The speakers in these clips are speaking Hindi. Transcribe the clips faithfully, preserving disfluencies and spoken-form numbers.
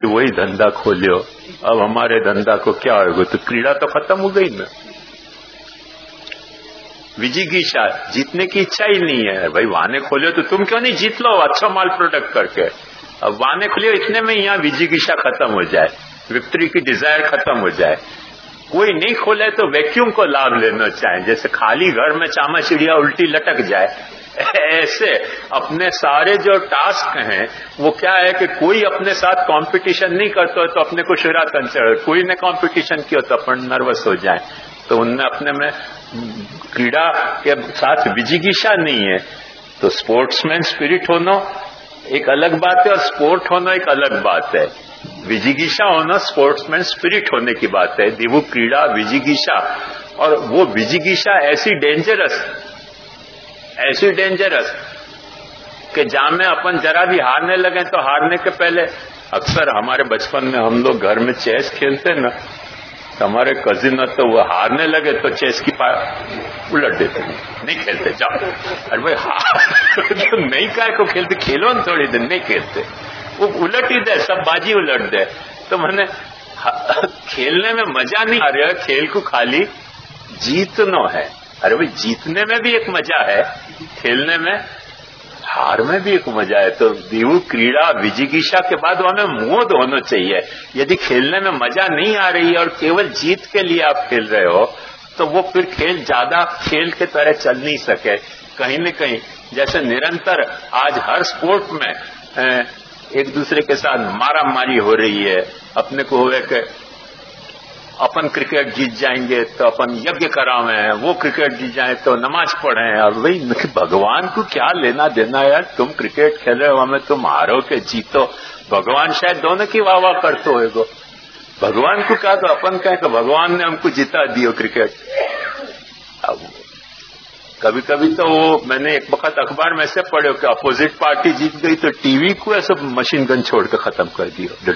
वही धंधा खोलियो, अब हमारे धंधा को क्या होगा, तो क्रीड़ा तो खत्म हो गई ना। विजिगीषा, जीतने की इच्छा ही नहीं है। भाई वाने खोलियो तो तुम क्यों नहीं जीत लो अच्छा माल प्रोडक्ट करके। अब वाने खोलियो इतने में यहाँ विजिगीषा खत्म हो जाए, विक्ट्री की डिजायर खत्म हो जाए। कोई नहीं खोले तो वैक्यूम को लाभ लेना चाहे, जैसे खाली घर में चामा चिड़िया उल्टी लटक जाए, ऐसे अपने सारे जो टास्क हैं वो क्या है कि कोई अपने साथ कंपटीशन नहीं करता तो अपने को शुरातन चढ़, कोई ने कंपटीशन किया तो अपन नर्वस हो जाए। तो उनने अपने में क्रीड़ा के साथ विजिगीषा नहीं है। तो स्पोर्ट्समैन स्पिरिट होना एक अलग बात है और स्पोर्ट होना एक अलग बात है। विजिगीषा होना स्पोर्ट्समैन स्पिरिट होने की बात है। दिवु क्रीड़ा विजिगीषा, और वो विजिगीषा ऐसी डेंजरस ऐसी डेंजरस कि जहां में अपन जरा भी हारने लगे तो हारने के पहले, अक्सर हमारे बचपन में हम लोग घर में चेस खेलते ना, तो हमारे कजिन तो वो हारने लगे तो चेस की उलट देते, नहीं खेलते जाओ। अरे भाई हार तो नहीं काय को खेलते, खेलो न थोड़ी देर, नहीं खेलते, वो उलट ही दे, सब बाजी उलट दे। तो मैंने खेलने में मजा नहीं आ रहा, खेल को खाली जीतना है। अरे भाई जीतने में भी एक मजा है, खेलने में हार में भी एक मजा है। तो दिवु क्रीड़ा विजिगीषा के बाद हमें मोद होना चाहिए। यदि खेलने में मजा नहीं आ रही है और केवल जीत के लिए आप खेल रहे हो तो वो फिर खेल ज्यादा खेल के तरह चल नहीं सके। कहीं न कहीं जैसे निरंतर आज हर स्पोर्ट में एक दूसरे के साथ मारा मारी हो रही है, अपने को हुए कि अपन क्रिकेट जीत जाएंगे तो अपन यज्ञ करावें, वो क्रिकेट जीत जाए तो नमाज पढ़ें। और भाई भगवान को क्या लेना देना यार, तुम क्रिकेट खेल रहे हो, हमें तुम हारो के जीतो, भगवान शायद दोनों की वाह वाह करते होएगो। भगवान को क्या, तो अपन कहें कि भगवान ने हमको जिता दियो क्रिकेट। अब कभी कभी तो वो मैंने एक वक्त अखबार में से पढ़े कि अपोजिट पार्टी जीत गई तो टीवी को ऐसा मशीन गन छोड़ के खत्म कर दिया।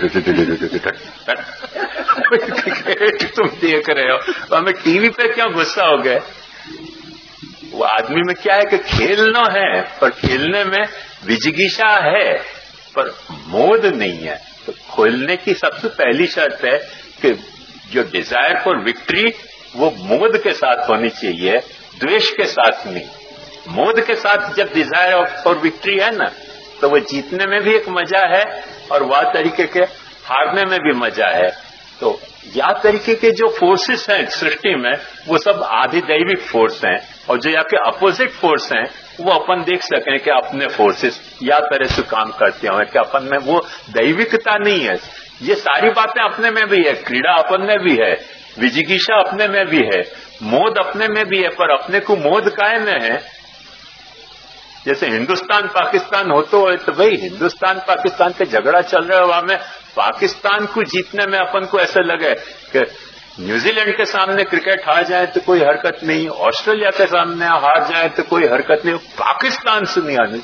क्रिकेट तुम देख रहे हो, तो हमें टीवी पे क्यों गुस्सा हो गए। वो आदमी में क्या है कि खेलना है, पर खेलने में विजिगीषा है पर मोद नहीं है। तो खेलने की सबसे पहली शर्त है कि जो डिजायर फॉर विक्ट्री वो मोद के साथ होनी चाहिए, द्वेष के साथ नहीं। मोद के साथ जब डिजायर फॉर विक्ट्री है ना, तो वो जीतने में भी एक मजा है और वह तरीके के हारने में भी मजा है। तो या तरीके के जो फोर्सेस हैं सृष्टि में वो सब आधिदैविक फोर्स हैं, और जो या के अपोजिट फोर्स हैं वो अपन देख सकें कि अपने फोर्सेस या तरह से काम करते हो, कि अपन में वो दैविकता नहीं है। ये सारी बातें अपने में भी है, क्रीड़ा अपन में भी है, विजिगीषा अपने में भी है, मोद अपने में भी है, पर अपने को मोद काहे में है। जैसे हिंदुस्तान पाकिस्तान हो तो तो भाई हिंदुस्तान पाकिस्तान का झगड़ा चल रहा है, वहां में पाकिस्तान को जीतने में अपन को ऐसा लगे कि न्यूजीलैंड के सामने क्रिकेट हार जाए तो कोई हरकत नहीं, ऑस्ट्रेलिया के सामने हार जाए तो कोई हरकत नहीं, पाकिस्तान से नहीं आने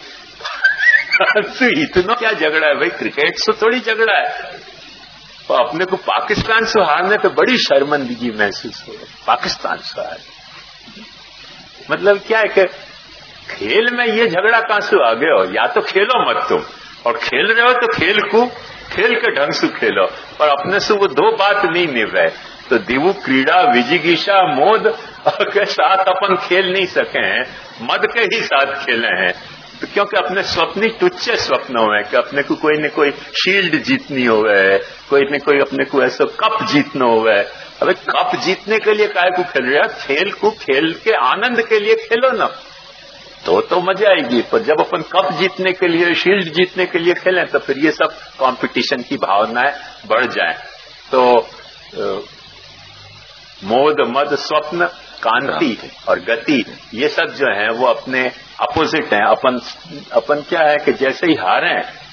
इतना क्या झगड़ा है भाई, क्रिकेट से थोड़ी झगड़ा है। तो अपने को पाकिस्तान से हारने पे बड़ी शर्मिंदगी महसूस हो रही, पाकिस्तान से हार। मतलब क्या है कि खेल में ये झगड़ा कहां से आ गए हो, या तो खेलो मत तुम, और खेल रहे हो तो खेल को खेल के ढंग से खेलो, और अपने से वो दो बात नहीं निभ रहे। तो दिवु क्रीड़ा विजिगीषा मोद के साथ अपन खेल नहीं सके हैं, मद के ही साथ खेले हैं। तो क्योंकि अपने स्वप्न तुच्छ स्वप्न हुए कि अपने को कोई न कोई शील्ड जीतनी हो है, कोई न कोई अपने को ऐसा कप जीतना हो है। अबे कप जीतने के लिए काहे को खेल रहे हो, खेल को खेल के आनंद के लिए खेलो ना, तो तो मजा आएगी। पर जब अपन कप जीतने के लिए शील्ड जीतने के लिए खेलें तो फिर ये सब कंपटीशन की भावनाएं बढ़ जाएं। तो मोद मद स्वप्न कांति और गति ये सब जो है वो अपने अपोजिट हैं। अपन अपन क्या है कि जैसे ही हारे,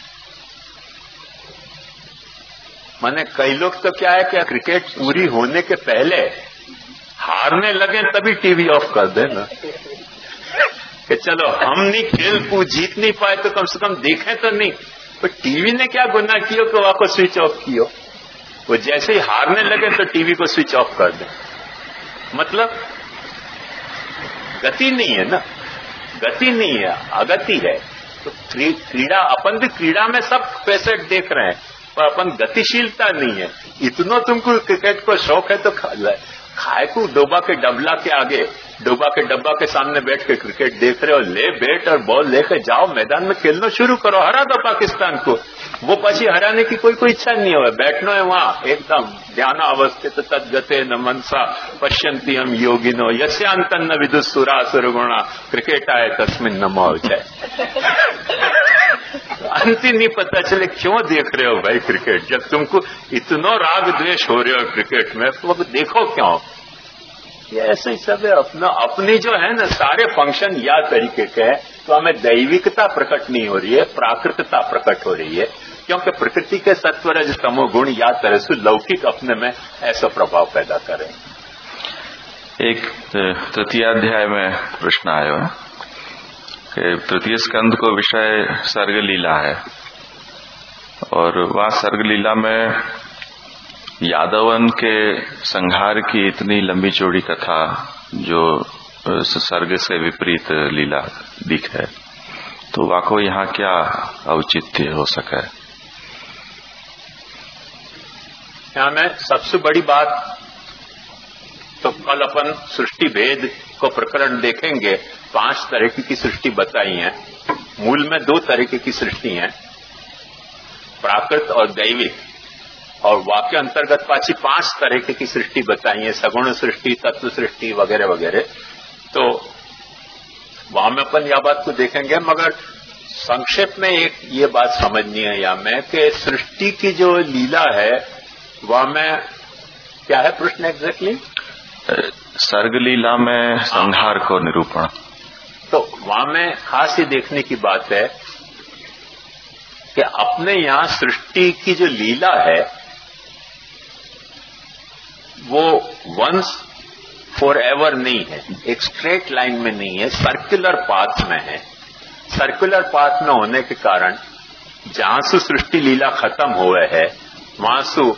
माने कई लोग तो क्या है कि क्रिकेट पूरी होने के पहले हारने लगे तभी टीवी ऑफ कर देना कि चलो हम नहीं खेल को जीत नहीं पाए तो कम से कम देखें तो नहीं। तो टीवी ने क्या गुनाह किया कि वहां को स्विच ऑफ किया, वो जैसे ही हारने लगे तो टीवी को स्विच ऑफ कर दें। मतलब गति नहीं है ना, गति नहीं है, अगति है। तो क्रीड़ा अपन भी क्रीड़ा में सब फैसेट देख रहे हैं, पर अपन गतिशीलता नहीं है। इतना तुमको क्रिकेट को शौक है तो खाए को डोबा के डबला के आगे, डोबा के डब्बा के सामने बैठ के क्रिकेट देख रहे हो, ले बैट और बॉल लेके जाओ, मैदान में खेलना शुरू करो, हरा दो पाकिस्तान को। वो पची हराने की कोई कोई इच्छा नहीं हो, बैठना है वहां एकदम ध्यान अवस्थित तद्गते न मनसा पश्यंती हम योगिनो यस्यांतन न विदुसुरा सुरगुणा क्रिकेट आए तस्मिन न मौज जाए। अंतिम नहीं पता चले क्यों देख रहे हो भाई क्रिकेट, जब तुमको इतना राग द्वेष हो रहे हो क्रिकेट में तो देखो क्यों। ये ऐसे ही सब है। अपना अपनी जो है ना सारे फंक्शन या तरीके के हैं, तो हमें दैविकता प्रकट नहीं हो रही है, प्राकृतता प्रकट हो रही है, क्योंकि प्रकृति के सत्वरज तमो गुण या तरह से लौकिक अपने में ऐसा प्रभाव पैदा करें। एक तृतीय अध्याय में प्रश्न आयो है कि तृतीय स्कंद को विषय सर्ग लीला है, और वहाँ सर्ग लीला में यादवन के संहार की इतनी लंबी चौड़ी कथा जो सर्ग से विपरीत लीला दिखे, तो वाको यहाँ क्या औचित्य हो सका है? यहाँ में सबसे बड़ी बात तो कल अपन सृष्टि भेद को प्रकरण देखेंगे। पांच तरह की सृष्टि बताई है। मूल में दो तरह की सृष्टि है, प्राकृत और दैविक, और वाक्य अंतर्गत पाची पांच तरह की सृष्टि बताई है, सगुण सृष्टि, तत्व सृष्टि वगैरह वगैरह। तो वहां में अपन यह बात को देखेंगे, मगर संक्षेप में एक ये बात समझनी है या में कि सृष्टि की जो लीला है वह में क्या है प्रश्न एग्जैक्टली? सर्ग लीला में संहार को निरूपण। तो वहां में खास ये देखने की बात है कि अपने यहां सृष्टि की जो लीला है वो वंस फॉर एवर नहीं है, एक स्ट्रेट लाइन में नहीं है, सर्कुलर पाथ में है। सर्कुलर पाथ में होने के कारण जहां से सृष्टि लीला खत्म हुए है वहां से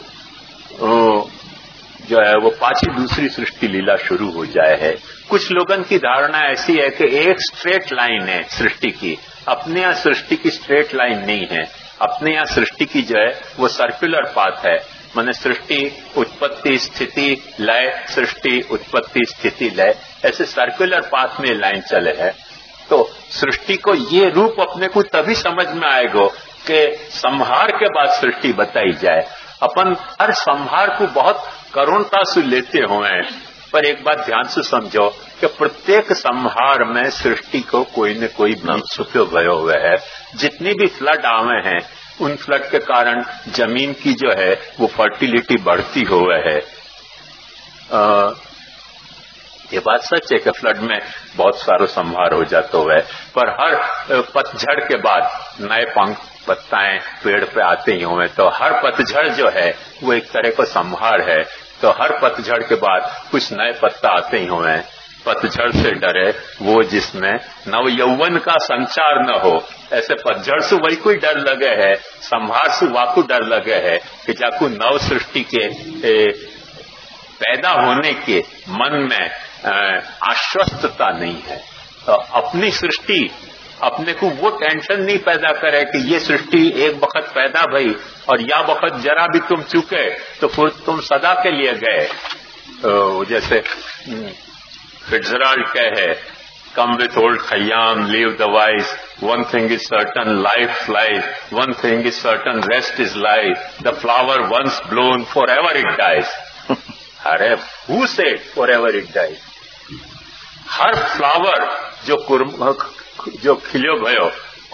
जो है वो पाछी दूसरी सृष्टि लीला शुरू हो जाए है। कुछ लोगों की धारणा ऐसी है कि एक स्ट्रेट लाइन है सृष्टि की, अपने यहाँ सृष्टि की स्ट्रेट लाइन नहीं है। अपने यहाँ सृष्टि की जो है वो सर्कुलर पाथ है, माने सृष्टि उत्पत्ति स्थिति लय, सृष्टि उत्पत्ति स्थिति लय, ऐसे सर्कुलर पाथ में लाइन चले है। तो सृष्टि को ये रूप अपने को तभी समझ में आएगा कि संहार के बाद सृष्टि बताई जाए। अपन हर संहार को बहुत करुणता से लेते हुए हैं, पर एक बात ध्यान से समझो कि प्रत्येक संहार में सृष्टि को कोई न कोई बीज छुपे गए हुए है। जितनी भी फ्लड आवे हैं उन फ्लड के कारण जमीन की जो है वो फर्टिलिटी बढ़ती हुए है। आ, ये बात सच है कि फ्लड में बहुत सारा संहार हो जाता है, पर हर पतझड़ के बाद नए पंख पत्ताएं पेड़ पे आते ही हुए, तो हर पतझड़ जो है वो एक तरह का संहार है। तो हर पतझड़ के बाद कुछ नए पत्ता आते ही हुए। पतझड़ से डरे वो जिसमें नव यौवन का संचार न हो, ऐसे पतझड़ से वही कोई डर लगे है, संहार से वाकू डर लगे है कि जाकू नव सृष्टि के ए, पैदा होने के मन में आश्वस्तता नहीं है। तो अपनी सृष्टि अपने को वो टेंशन नहीं पैदा करे कि ये सृष्टि एक वक्त पैदा भई और या वक्त जरा भी तुम चुके तो फिर तुम सदा के लिए गए। तो जैसे फिट्जराल्ड कहे, come with old Khayyam leave the wise, one thing is certain life flies, one thing is certain rest is life, the flower once blown for ever it dies. अरे who said for ever it dies? हर फ्लावर जो जो खिलो भयो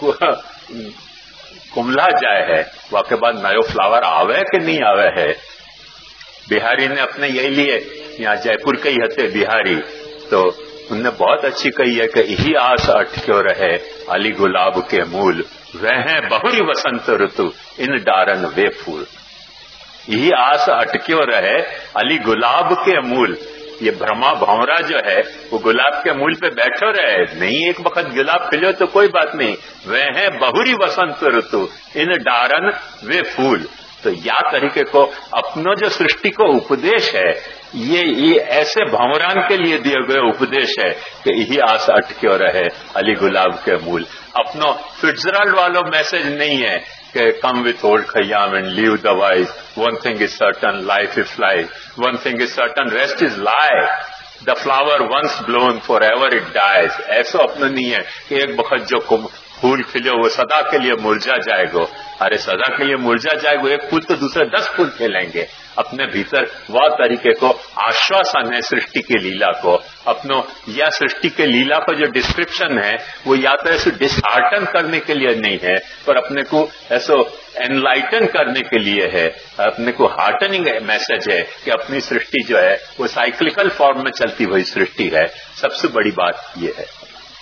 कुमला जाए है, वाके बाद नयो फ्लावर आवे कि नहीं आवे है। बिहारी ने अपने यही लिए, यहाँ जयपुर के ही हते बिहारी, तो उनने बहुत अच्छी कही है कि यही आस अटक्यो रहे अली गुलाब के मूल, वह है बहुरी वसंत ऋतु इन डारन वे फूल। यही आस अटक्यो रहे अली गुलाब के मूल। ये भ्रमा भंवरा जो है वो गुलाब के मूल पे बैठो रहे, नहीं एक वक्त गुलाब खिलो तो कोई बात नहीं, वह है बहुरी वसंत ऋतु इन डारन वे फूल। तो या तरीके को अपनो जो सृष्टि को उपदेश है, ये ये ऐसे भंवरान के लिए दिए गए उपदेश है कि यही आस अटक्यो रहे अली गुलाब के मूल। अपनो फिट्जरल्ड वालों मैसेज नहीं है कि come with old Khayyam and leave the wise, one thing is certain life is life, one thing is certain rest is life, the flower once blown for ever it dies. ऐसा अपना नहीं है कि एक वक्त जो फूल खिले वो सदा के लिए मुरझा जाएगा। अरे सदा के लिए मुरझा जाएगा, एक फूल तो दूसरे दस फूल खिलेंगे। अपने भीतर वह तरीके को आश्वासन है सृष्टि की लीला को, अपनो या सृष्टि के लीला का जो डिस्क्रिप्शन है वो या तो ऐसे डिसहार्टन करने के लिए नहीं है, पर अपने को ऐसो एनलाइटन करने के लिए है। अपने को हार्टनिंग मैसेज है कि अपनी सृष्टि जो है वो साइक्लिकल फॉर्म में चलती हुई सृष्टि है। सबसे बड़ी बात ये है।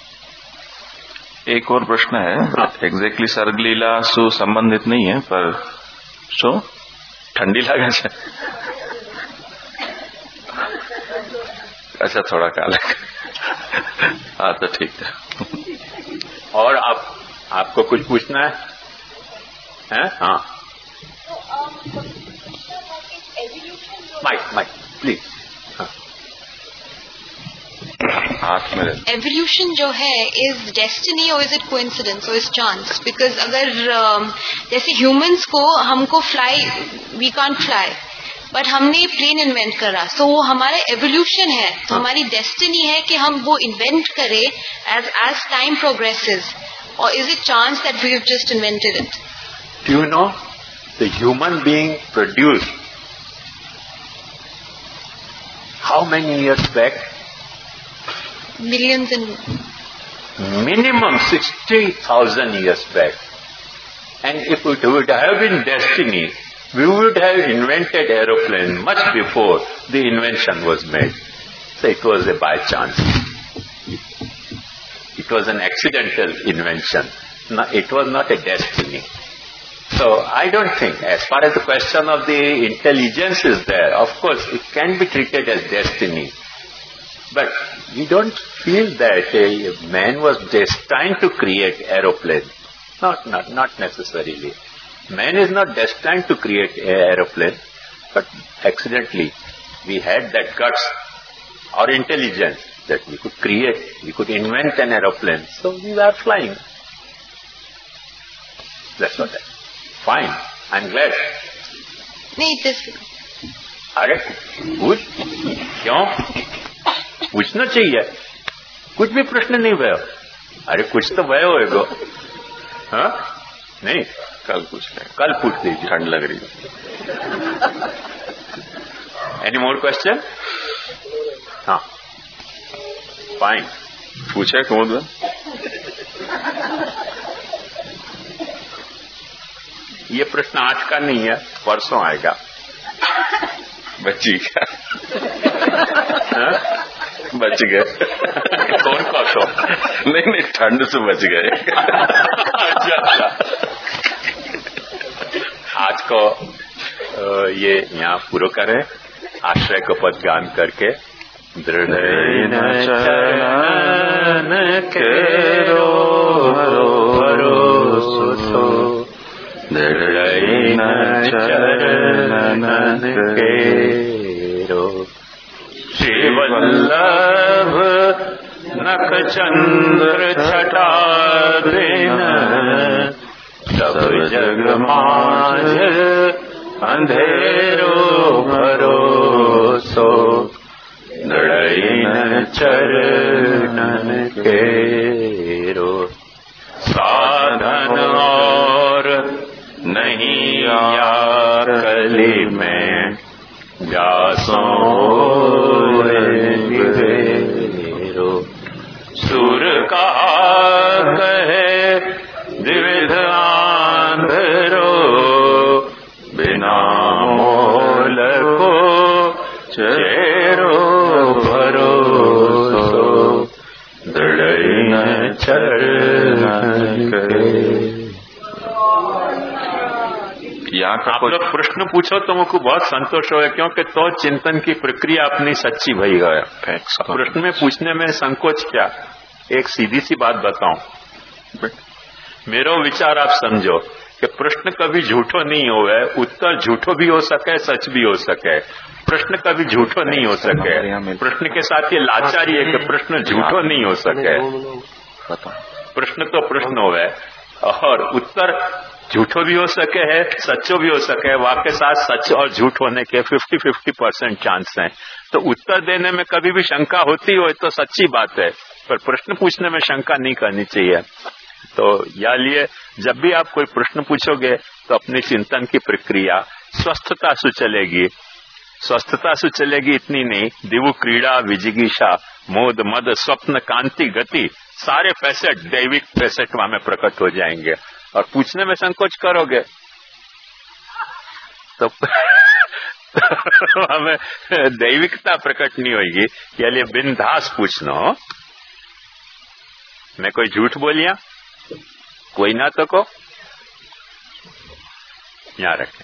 एक और प्रश्न है, एग्जैक्टली सर्गलीला सु संबंधित नहीं है, पर शो ठंडी लगे છે। अच्छा थोड़ा काला, हाँ तो ठीक है। और आप आपको कुछ पूछना है? हैं? हाँ माइक माइक प्लीज। हाथ में एवोल्यूशन जो है इज डेस्टिनी और इज इट कोइंसिडेंस और इज चांस? बिकॉज अगर uh, जैसे ह्यूमंस को हमको fly we can't fly, but हमने प्लेन इन्वेंट करा, सो so वो हमारा एवोल्यूशन है, तो हमारी डेस्टिनी है कि हम वो इन्वेंट करें एज एज टाइम प्रोग्रेसेस, और is it chance that we have just invented it? Do you know the human being produced how many years back? Millions and minimum sixty thousand years back. And if it would have been destiny, we would have invented aeroplane much before the invention was made. So it was a by chance. It was an accidental invention. No, it was not a destiny. So I don't think, as far as the question of the intelligence is there, of course it can be treated as destiny. But we don't feel that a man was destined to create aeroplane. Not, not, not necessarily. Man is not destined to create an aeroplane, but accidentally we had that guts or intelligence that we could create, we could invent an aeroplane. So we were flying. That's what I. Fine. I'm glad. नहीं this. अरे कुछ क्यों पूछना चाहिए? कुछ भी प्रश्न नहीं भयो। अरे कुछ तो भयो होएगो। हाँ नहीं कल पूछ रहे, कल पूछ दीजिए, ठंड लग रही। Any more question? हाँ फाइन, पूछे कौन? ये प्रश्न आज का नहीं है, परसों आएगा। बची क्या? बच गए। कौन परसों? नहीं नहीं ठंड से बच गए। अच्छा अच्छा। आज को ये यहाँ पूरा करें आश्रय को पद गान करके। दृढ़ चरण केरो भरोसो, दृढ़ चरण केरो, श्री वल्लभ नख चंद्र छटा दिन, सब जग माझ अंधेरो भरोसो, दृढ़ चरणन केरो। साधन और नहीं यार कली में, व्यासों विवेरो, सुर का कहे द्विविध आंधरो, बिना मोल को चेरो भरोसो, दृढ़ चरण के। आप लोग प्रश्न पूछो तो मुझको बहुत संतोष हो, क्योंकि तो चिंतन की प्रक्रिया अपनी सच्ची भई गया। प्रश्न में पूछने में संकोच क्या? एक सीधी सी बात बताऊं, मेरा विचार आप समझो कि प्रश्न कभी झूठो नहीं होवे, उत्तर झूठो भी हो सके, सच भी हो सके। प्रश्न कभी झूठो नहीं हो सके। प्रश्न के साथ ये लाचारी है कि प्रश्न झूठो नहीं हो सके। प्रश्न तो प्रश्न होवे और उत्तर झूठो भी हो सके है, सच्चो भी हो सके। वाक्य साथ सच और झूठ होने के फिफ्टी फिफ्टी परसेंट चांस हैं। तो उत्तर देने में कभी भी शंका होती हो तो सच्ची बात है, पर प्रश्न पूछने में शंका नहीं करनी चाहिए। तो या लिए जब भी आप कोई प्रश्न पूछोगे तो अपनी चिंतन की प्रक्रिया स्वस्थता से चलेगी। स्वस्थता से चलेगी इतनी नहीं, दिवु क्रीड़ा विजिगीषा मोद मद स्वप्न कांति गति सारे फैसेट दैविक फैसेट वहां में प्रकट हो जाएंगे। और पूछने में संकोच करोगे तो हमें दैविकता प्रकट नहीं होगी। या लिए बिंदास पूछना। मैं कोई झूठ बोलिया कोई ना तो को यहाँ रखे।